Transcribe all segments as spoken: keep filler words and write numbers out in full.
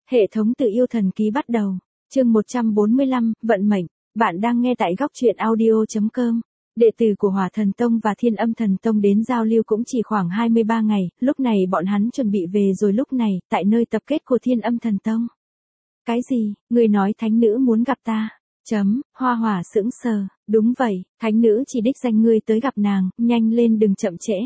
Hệ thống tự yêu thần ký bắt đầu. Chương một trăm bốn mươi lăm, vận mệnh. Bạn đang nghe tại góc truyện audio chấm com. Đệ tử của Hỏa Thần Tông và Thiên Âm Thần Tông đến giao lưu cũng chỉ khoảng hai mươi ba ngày, lúc này bọn hắn chuẩn bị về rồi lúc này, tại nơi tập kết của Thiên Âm Thần Tông. Cái gì, người nói thánh nữ muốn gặp ta? Chấm, Hoa Hỏa sững sờ, đúng vậy, thánh nữ chỉ đích danh ngươi tới gặp nàng, nhanh lên đừng chậm trễ.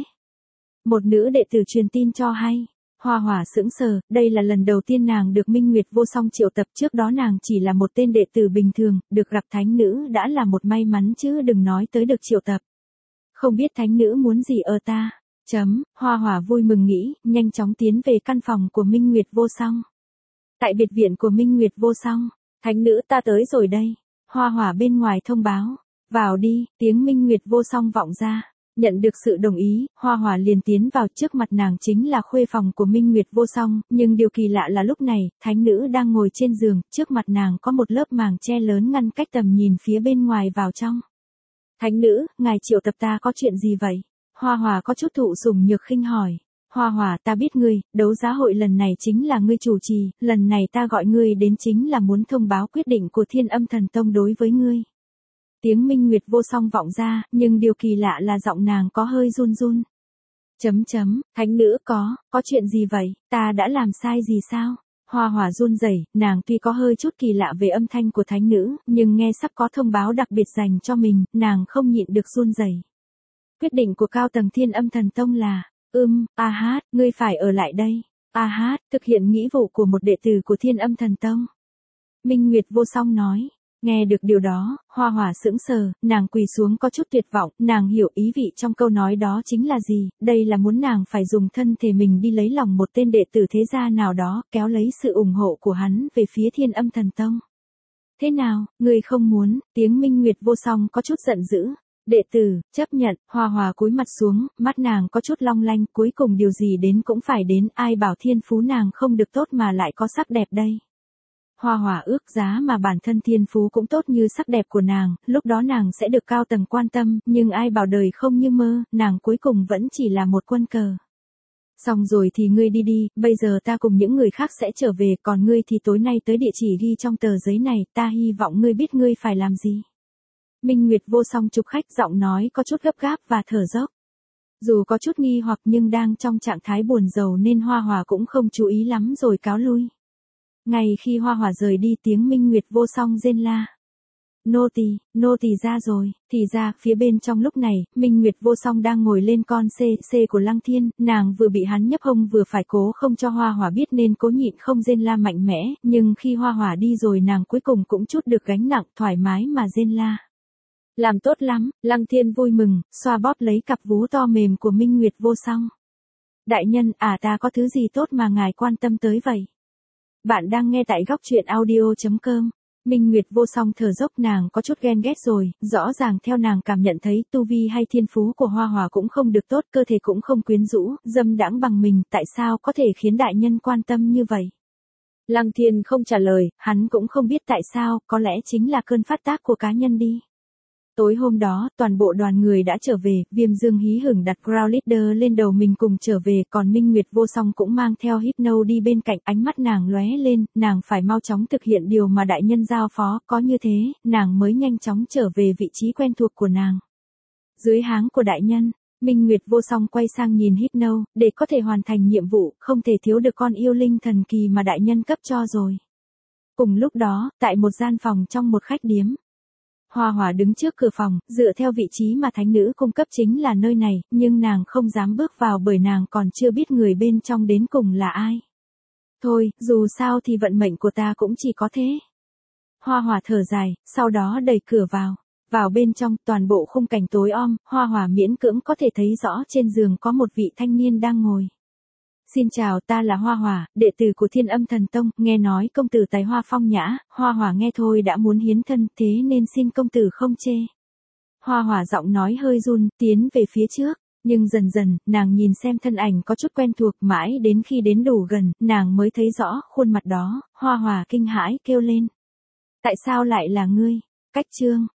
Một nữ đệ tử truyền tin cho hay. Hoa Hỏa sững sờ, đây là lần đầu tiên nàng được Minh Nguyệt Vô Song triệu tập, trước đó nàng chỉ là một tên đệ tử bình thường, được gặp thánh nữ đã là một may mắn chứ đừng nói tới được triệu tập. Không biết thánh nữ muốn gì ở ta? Chấm, Hoa Hỏa vui mừng nghĩ, nhanh chóng tiến về căn phòng của Minh Nguyệt Vô Song. Tại biệt viện của Minh Nguyệt Vô Song, thánh nữ ta tới rồi đây. Hoa Hỏa bên ngoài thông báo, vào đi, tiếng Minh Nguyệt Vô Song vọng ra. Nhận được sự đồng ý, Hoa Hỏa liền tiến vào, trước mặt nàng chính là khuê phòng của Minh Nguyệt Vô Song, nhưng điều kỳ lạ là lúc này, thánh nữ đang ngồi trên giường, trước mặt nàng có một lớp màng che lớn ngăn cách tầm nhìn phía bên ngoài vào trong. Thánh nữ, ngài triệu tập ta có chuyện gì vậy? Hoa Hỏa có chút thụ sủng nhược khinh hỏi. Hoa Hỏa, ta biết ngươi, đấu giá hội lần này chính là ngươi chủ trì, lần này ta gọi ngươi đến chính là muốn thông báo quyết định của Thiên Âm Thần Tông đối với ngươi. Tiếng Minh Nguyệt Vô Song vọng ra, nhưng điều kỳ lạ là giọng nàng có hơi run run. Chấm chấm, thánh nữ có, có chuyện gì vậy, ta đã làm sai gì sao? Hoa Hỏa run rẩy, nàng tuy có hơi chút kỳ lạ về âm thanh của thánh nữ, nhưng nghe sắp có thông báo đặc biệt dành cho mình, nàng không nhịn được run rẩy. Quyết định của cao tầng Thiên Âm Thần Tông là, ưm, a hát, ngươi phải ở lại đây. A hát, thực hiện nghĩa vụ của một đệ tử của Thiên Âm Thần Tông. Minh Nguyệt Vô Song nói. Nghe được điều đó, Hoa Hỏa sững sờ, nàng quỳ xuống có chút tuyệt vọng, nàng hiểu ý vị trong câu nói đó chính là gì, đây là muốn nàng phải dùng thân thể mình đi lấy lòng một tên đệ tử thế gia nào đó, kéo lấy sự ủng hộ của hắn về phía Thiên Âm Thần Tông. Thế nào, người không muốn, tiếng Minh Nguyệt Vô Song có chút giận dữ. Đệ tử, chấp nhận, Hoa Hỏa cúi mặt xuống, mắt nàng có chút long lanh, cuối cùng điều gì đến cũng phải đến, ai bảo thiên phú nàng không được tốt mà lại có sắc đẹp đây. Hoa Hỏa ước giá mà bản thân thiên phú cũng tốt như sắc đẹp của nàng, lúc đó nàng sẽ được cao tầng quan tâm, nhưng ai bảo đời không như mơ, nàng cuối cùng vẫn chỉ là một quân cờ. Xong rồi thì ngươi đi đi, bây giờ ta cùng những người khác sẽ trở về, còn ngươi thì tối nay tới địa chỉ ghi trong tờ giấy này, ta hy vọng ngươi biết ngươi phải làm gì. Minh Nguyệt Vô Song chụp khách, giọng nói có chút gấp gáp và thở dốc. Dù có chút nghi hoặc nhưng đang trong trạng thái buồn rầu nên Hoa Hỏa cũng không chú ý lắm rồi cáo lui. Ngay khi Hoa Hỏa rời đi, tiếng Minh Nguyệt Vô Song rên la. Nô tỳ, nô tỳ ra rồi, thì ra, phía bên trong lúc này, Minh Nguyệt Vô Song đang ngồi lên con xê xê của Lăng Thiên, nàng vừa bị hắn nhấp hông vừa phải cố không cho Hoa Hỏa biết nên cố nhịn không rên la mạnh mẽ, nhưng khi Hoa Hỏa đi rồi nàng cuối cùng cũng chút được gánh nặng, thoải mái mà rên la. Làm tốt lắm, Lăng Thiên vui mừng, xoa bóp lấy cặp vú to mềm của Minh Nguyệt Vô Song. Đại nhân, à ta có thứ gì tốt mà ngài quan tâm tới vậy? Bạn đang nghe tại góc truyện audio chấm com. Minh Nguyệt Vô Song thở dốc, nàng có chút ghen ghét rồi, rõ ràng theo nàng cảm nhận thấy tu vi hay thiên phú của Hoa Hỏa cũng không được tốt, cơ thể cũng không quyến rũ, dâm đãng bằng mình, tại sao có thể khiến đại nhân quan tâm như vậy? Lăng Thiên không trả lời, hắn cũng không biết tại sao, có lẽ chính là cơn phát tác của cá nhân đi. Tối hôm đó, toàn bộ đoàn người đã trở về, Viêm Dương hí hửng đặt Crown Leader lên đầu mình cùng trở về, còn Minh Nguyệt Vô Song cũng mang theo Hypno đi bên cạnh, ánh mắt nàng lóe lên, nàng phải mau chóng thực hiện điều mà đại nhân giao phó, có như thế, nàng mới nhanh chóng trở về vị trí quen thuộc của nàng. Dưới háng của đại nhân, Minh Nguyệt Vô Song quay sang nhìn Hypno, để có thể hoàn thành nhiệm vụ, không thể thiếu được con yêu linh thần kỳ mà đại nhân cấp cho rồi. Cùng lúc đó, tại một gian phòng trong một khách điếm, Hoa Hỏa đứng trước cửa phòng, dựa theo vị trí mà thánh nữ cung cấp chính là nơi này, nhưng nàng không dám bước vào bởi nàng còn chưa biết người bên trong đến cùng là ai. Thôi, dù sao thì vận mệnh của ta cũng chỉ có thế. Hoa Hỏa thở dài, sau đó đẩy cửa vào. Vào bên trong, toàn bộ khung cảnh tối om, Hoa Hỏa miễn cưỡng có thể thấy rõ trên giường có một vị thanh niên đang ngồi. Xin chào, ta là Hoa Hỏa, đệ tử của Thiên Âm Thần Tông, nghe nói công tử tài hoa phong nhã, Hoa Hỏa nghe thôi đã muốn hiến thân, thế nên xin công tử không chê. Hoa Hỏa giọng nói hơi run, tiến về phía trước, nhưng dần dần, nàng nhìn xem thân ảnh có chút quen thuộc, mãi đến khi đến đủ gần, nàng mới thấy rõ khuôn mặt đó, Hoa Hỏa kinh hãi kêu lên. Tại sao lại là ngươi? Cách chương,